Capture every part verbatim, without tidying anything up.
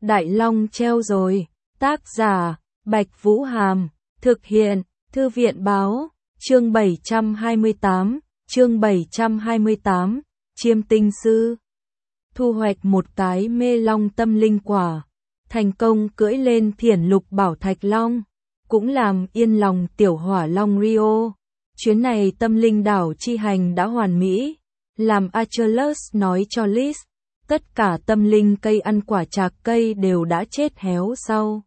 Đại Long treo rồi. Tác giả, Bạch Vũ Hàm. Thực hiện, Thư viện Báo. Chương bảy trăm hai mươi tám. Chương bảy trăm hai mươi tám. Chiêm tinh sư. Thu hoạch một cái mê long tâm linh quả. Thành công cưỡi lên Thiển Lục Bảo Thạch Long. Cũng làm yên lòng tiểu hỏa long Rio. Chuyến này tâm linh đảo chi hành đã hoàn mỹ. Làm Achilles nói cho Liz, tất cả tâm linh cây ăn quả trạc cây đều đã chết héo sau.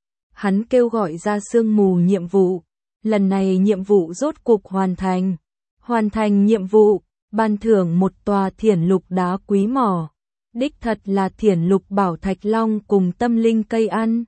Hắn kêu gọi ra sương mù nhiệm vụ. Lần này nhiệm vụ rốt cục hoàn thành. Hoàn thành nhiệm vụ, ban thưởng một tòa Thiển Lục đá quý mỏ. Đích thật là Thiển Lục Bảo Thạch Long cùng tâm linh cây ăn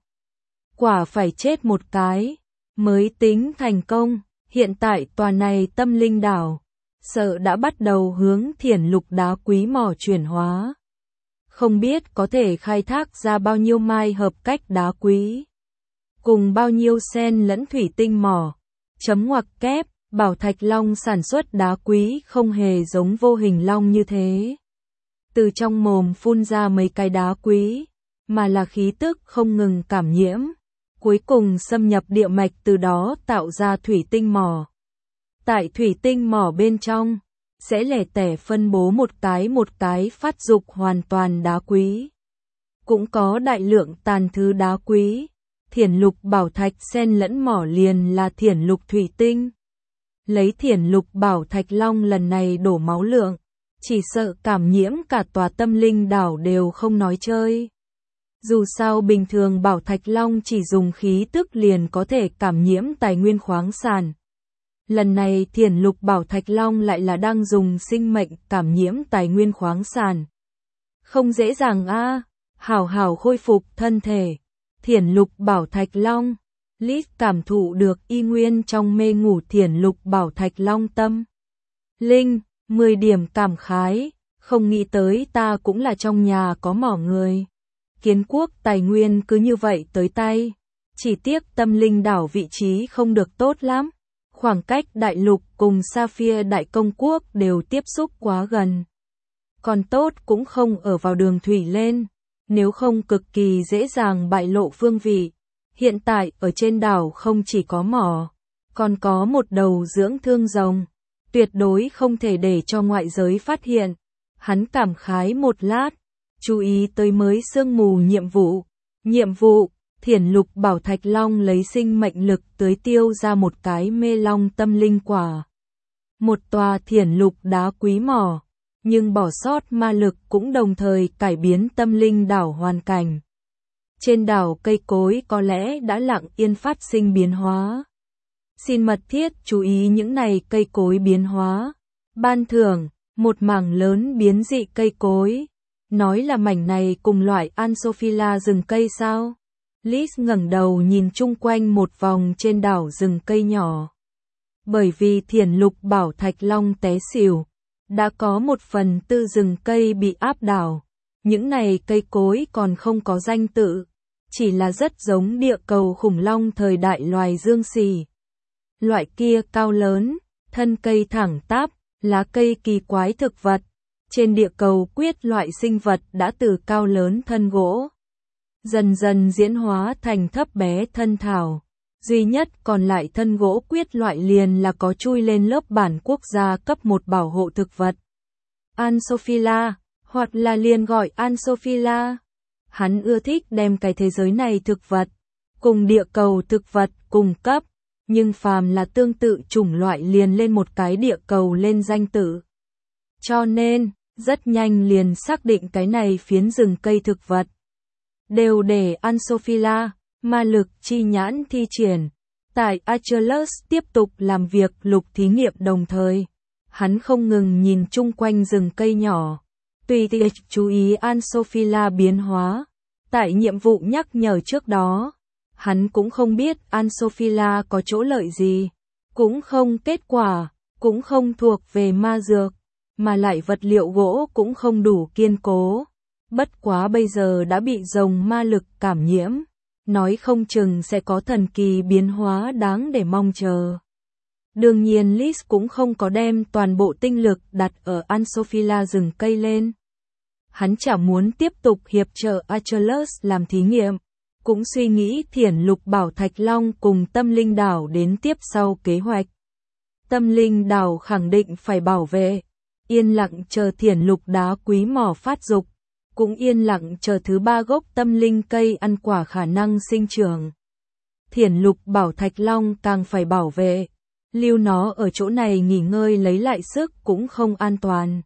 quả phải chết một cái mới tính thành công. Hiện tại tòa này tâm linh đảo sợ đã bắt đầu hướng Thiển Lục đá quý mỏ chuyển hóa. Không biết có thể khai thác ra bao nhiêu mai hợp cách đá quý, cùng bao nhiêu sen lẫn thủy tinh mỏ. Chấm ngoặc kép, Bảo Thạch Long sản xuất đá quý không hề giống vô hình long như thế. Từ trong mồm phun ra mấy cái đá quý, mà là khí tức không ngừng cảm nhiễm, cuối cùng xâm nhập địa mạch, từ đó tạo ra thủy tinh mỏ. Tại thủy tinh mỏ bên trong, sẽ lẻ tẻ phân bố một cái một cái phát dục hoàn toàn đá quý. Cũng có đại lượng tàn thứ đá quý. Thiển Lục Bảo Thạch xen lẫn mỏ liền là Thiển Lục thủy tinh. Lấy Thiển Lục Bảo Thạch Long lần này đổ máu lượng, chỉ sợ cảm nhiễm cả tòa tâm linh đảo đều không nói chơi. Dù sao bình thường Bảo Thạch Long chỉ dùng khí tức liền có thể cảm nhiễm tài nguyên khoáng sản. Lần này Thiển Lục Bảo Thạch Long lại là đang dùng sinh mệnh cảm nhiễm tài nguyên khoáng sản. Không dễ dàng a, à, hảo hảo khôi phục thân thể. Thiển Lục Bảo Thạch Long, Liz cảm thụ được y nguyên trong mê ngủ Thiển Lục Bảo Thạch Long tâm linh, mười điểm cảm khái, không nghĩ tới ta cũng là trong nhà có mỏ người. Kiến quốc tài nguyên cứ như vậy tới tay, chỉ tiếc tâm linh đảo vị trí không được tốt lắm. Khoảng cách đại lục cùng Sapphire đại công quốc đều tiếp xúc quá gần. Còn tốt cũng không ở vào đường thủy lên, nếu không cực kỳ dễ dàng bại lộ phương vị. Hiện tại ở trên đảo không chỉ có mỏ, còn có một đầu dưỡng thương rồng, tuyệt đối không thể để cho ngoại giới phát hiện. Hắn cảm khái một lát, chú ý tới mới sương mù nhiệm vụ. Nhiệm vụ, Thiển Lục Bảo Thạch Long lấy sinh mệnh lực tưới tiêu ra một cái mê long tâm linh quả. Một tòa Thiển Lục đá quý mỏ, nhưng bỏ sót ma lực cũng đồng thời cải biến tâm linh đảo hoàn cảnh. Trên đảo cây cối có lẽ đã lặng yên phát sinh biến hóa. Xin mật thiết chú ý những này cây cối biến hóa. Ban thưởng, một mảng lớn biến dị cây cối. Nói là mảnh này cùng loại Ansophila rừng cây sao? Liz ngẩng đầu nhìn chung quanh một vòng trên đảo rừng cây nhỏ. Bởi vì Thiển Lục Bảo Thạch Long té xỉu, đã có một phần tư rừng cây bị áp đảo. Những này cây cối còn không có danh tự, chỉ là rất giống địa cầu khủng long thời đại loài dương xì. Loại kia cao lớn, thân cây thẳng tắp, lá cây kỳ quái thực vật. Trên địa cầu quyết loại sinh vật đã từ cao lớn thân gỗ, dần dần diễn hóa thành thấp bé thân thảo. Duy nhất còn lại thân gỗ quyết loại liền là có chui lên lớp bản quốc gia cấp một bảo hộ thực vật. Ansophila, hoặc là liền gọi Ansophila. Hắn ưa thích đem cái thế giới này thực vật, cùng địa cầu thực vật cùng cấp, nhưng phàm là tương tự chủng loại liền lên một cái địa cầu lên danh tự. Cho nên, rất nhanh liền xác định cái này phiến rừng cây thực vật đều để Ansophila, ma lực chi nhãn thi triển. Tại Achilles tiếp tục làm việc lục thí nghiệm đồng thời, hắn không ngừng nhìn chung quanh rừng cây nhỏ, tùy tiện chú ý Ansophila biến hóa. Tại nhiệm vụ nhắc nhở trước đó, hắn cũng không biết Ansophila có chỗ lợi gì, cũng không kết quả, cũng không thuộc về ma dược, mà lại vật liệu gỗ cũng không đủ kiên cố. Bất quá bây giờ đã bị rồng ma lực cảm nhiễm, nói không chừng sẽ có thần kỳ biến hóa đáng để mong chờ. Đương nhiên Liz cũng không có đem toàn bộ tinh lực đặt ở Ansophila rừng cây lên. hắn chả muốn tiếp tục hiệp trợ Achilles làm thí nghiệm, cũng suy nghĩ Thiển Lục bảo Thạch Long cùng Tâm Linh Đảo đến tiếp sau kế hoạch. Tâm Linh Đảo khẳng định phải bảo vệ, yên lặng chờ Thiển Lục đá quý mỏ phát dục, cũng yên lặng chờ thứ ba gốc tâm linh cây ăn quả khả năng sinh trưởng. Thiển Lục bảo Thạch Long càng phải bảo vệ, lưu nó ở chỗ này nghỉ ngơi lấy lại sức cũng không an toàn.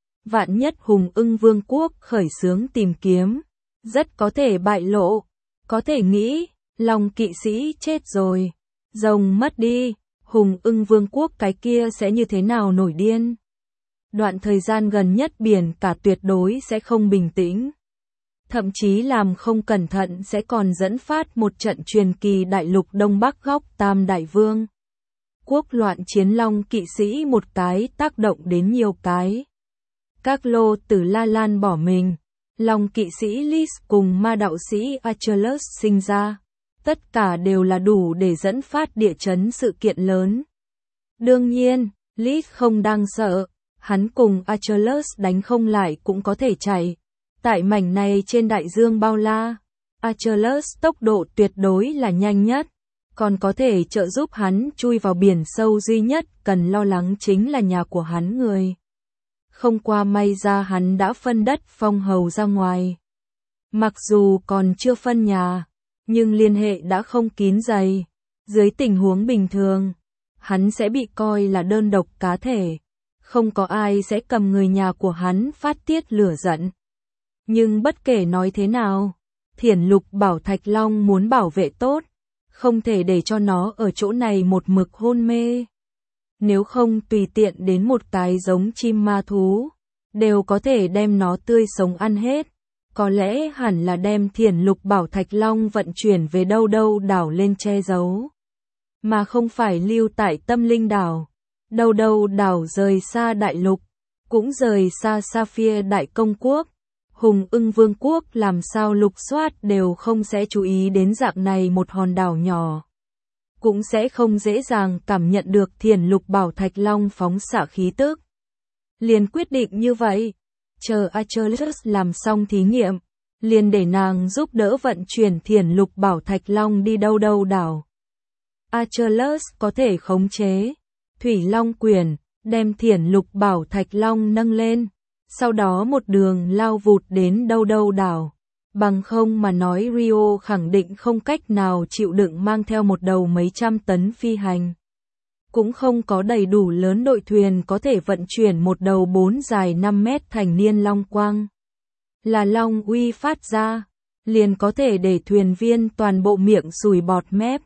Vạn nhất Hùng Ưng Vương quốc khởi xướng tìm kiếm, rất có thể bại lộ, có thể nghĩ, Long kỵ sĩ chết rồi, rồng mất đi, Hùng Ưng Vương quốc cái kia sẽ như thế nào nổi điên. Đoạn thời gian gần nhất biển cả tuyệt đối sẽ không bình tĩnh. Thậm chí làm không cẩn thận sẽ còn dẫn phát một trận truyền kỳ đại lục Đông Bắc góc Tam Đại Vương. Quốc loạn chiến Long kỵ sĩ một cái tác động đến nhiều cái. Các lô tử La Lan bỏ mình, Long kỵ sĩ Lys cùng ma đạo sĩ Achilles sinh ra. Tất cả đều là đủ để dẫn phát địa chấn sự kiện lớn. Đương nhiên, Lys không đang sợ, hắn cùng Achilles đánh không lại cũng có thể chạy. Tại mảnh này trên đại dương bao la, Achilles tốc độ tuyệt đối là nhanh nhất, còn có thể trợ giúp hắn chui vào biển sâu, duy nhất cần lo lắng chính là nhà của hắn người. Không qua may ra hắn đã phân đất phong hầu ra ngoài. Mặc dù còn chưa phân nhà, nhưng liên hệ đã không kín dày. Dưới tình huống bình thường, hắn sẽ bị coi là đơn độc cá thể. Không có ai sẽ cầm người nhà của hắn phát tiết lửa giận. Nhưng bất kể nói thế nào, Thiển Lục bảo Thạch Long muốn bảo vệ tốt, không thể để cho nó ở chỗ này một mực hôn mê. Nếu không tùy tiện đến một cái giống chim ma thú, đều có thể đem nó tươi sống ăn hết. Có lẽ hẳn là đem Thiển Lục bảo Thạch Long vận chuyển về đâu đâu đảo lên che giấu, mà không phải lưu tại Tâm Linh đảo. Đâu đâu đảo rời xa đại lục, cũng rời xa Sapphire đại công quốc. Hùng Ưng Vương quốc làm sao lục soát đều không sẽ chú ý đến dạng này một hòn đảo nhỏ. Cũng sẽ không dễ dàng cảm nhận được Thiển Lục bảo Thạch Long phóng xạ khí tức. Liền quyết định như vậy, chờ Achilles làm xong thí nghiệm, liền để nàng giúp đỡ vận chuyển Thiển Lục bảo Thạch Long đi đâu đâu đảo. Achilles có thể khống chế Thủy Long quyền, đem Thiển Lục bảo Thạch Long nâng lên, sau đó một đường lao vụt đến đâu đâu đảo. Bằng không mà nói Rio khẳng định không cách nào chịu đựng mang theo một đầu mấy trăm tấn phi hành. Cũng không có đầy đủ lớn đội thuyền có thể vận chuyển một đầu bốn dài năm mét thành niên long quang. Là long uy phát ra, liền có thể để thuyền viên toàn bộ miệng sùi bọt mép.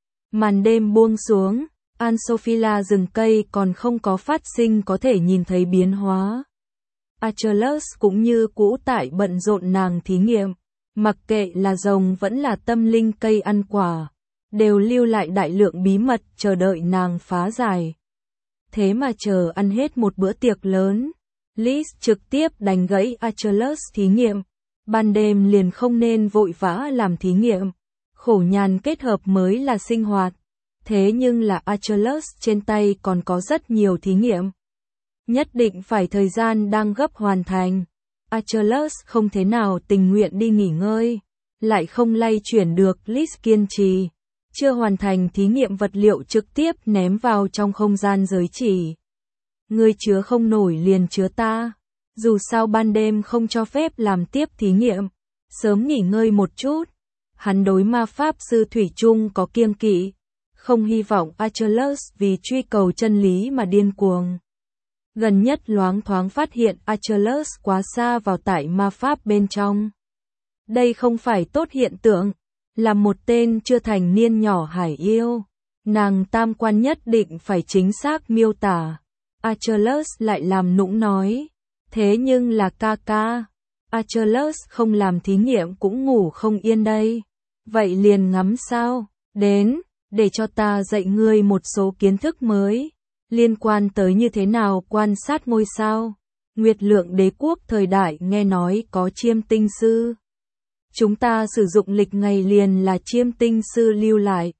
Màn đêm buông xuống, Ansophila rừng cây còn không có phát sinh có thể nhìn thấy biến hóa. Achilles cũng như cũ tại bận rộn nàng thí nghiệm, mặc kệ là rồng vẫn là tâm linh cây ăn quả, đều lưu lại đại lượng bí mật chờ đợi nàng phá giải. Thế mà chờ ăn hết một bữa tiệc lớn, Lys trực tiếp đánh gãy Achilles thí nghiệm, ban đêm liền không nên vội vã làm thí nghiệm, khổ nhàn kết hợp mới là sinh hoạt. Thế nhưng là Achilles trên tay còn có rất nhiều thí nghiệm. Nhất định phải thời gian đang gấp hoàn thành. Achilles không thế nào tình nguyện đi nghỉ ngơi, lại không lay chuyển được Lys kiên trì. Chưa hoàn thành thí nghiệm vật liệu trực tiếp ném vào trong không gian giới chỉ. Ngươi chứa không nổi liền chứa ta. Dù sao ban đêm không cho phép làm tiếp thí nghiệm. Sớm nghỉ ngơi một chút. Hắn đối ma pháp sư Thủy chung có kiêng kỵ. Không hy vọng Achilles vì truy cầu chân lý mà điên cuồng. Gần nhất loáng thoáng phát hiện Achilles quá xa vào tại ma pháp bên trong. Đây không phải tốt hiện tượng, là một tên chưa thành niên nhỏ hải yêu. Nàng tam quan nhất định phải chính xác miêu tả. Achilles lại làm nũng nói. Thế nhưng là ca ca. Achilles không làm thí nghiệm cũng ngủ không yên đây. Vậy liền ngắm sao, đến, để cho ta dạy ngươi một số kiến thức mới. Liên quan tới như thế nào quan sát ngôi sao. Nguyệt Lượng đế quốc thời đại nghe nói có chiêm tinh sư. Chúng ta sử dụng lịch ngày liền là chiêm tinh sư lưu lại.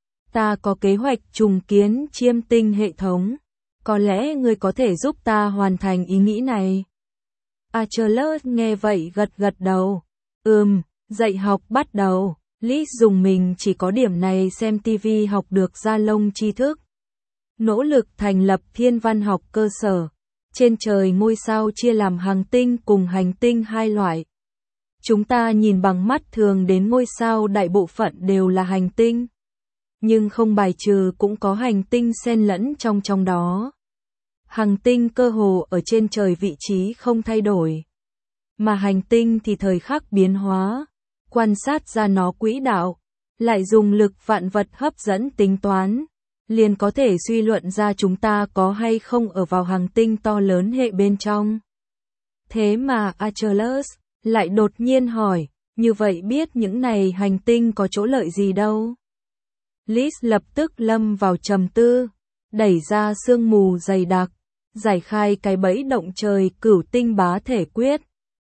Ta có kế hoạch trùng kiến chiêm tinh hệ thống. Có lẽ ngươi có thể giúp ta hoàn thành ý nghĩ này. Achilles nghe vậy gật gật đầu. Ừm, dạy học bắt đầu. Liz dùng mình chỉ có điểm này xem ti vi học được ra lông tri thức. Nỗ lực thành lập thiên văn học cơ sở. Trên trời ngôi sao chia làm hành tinh cùng hành tinh hai loại. Chúng ta nhìn bằng mắt thường đến ngôi sao đại bộ phận đều là hành tinh. Nhưng không bài trừ cũng có hành tinh xen lẫn trong trong đó. Hành tinh cơ hồ ở trên trời vị trí không thay đổi. Mà hành tinh thì thời khắc biến hóa. Quan sát ra nó quỹ đạo, lại dùng lực vạn vật hấp dẫn tính toán, liền có thể suy luận ra chúng ta có hay không ở vào hành tinh to lớn hệ bên trong. Thế mà Achilles lại đột nhiên hỏi, như vậy biết những này hành tinh có chỗ lợi gì đâu? Liz lập tức lâm vào trầm tư, đẩy ra sương mù dày đặc, giải khai cái bẫy động trời cửu tinh bá thể quyết,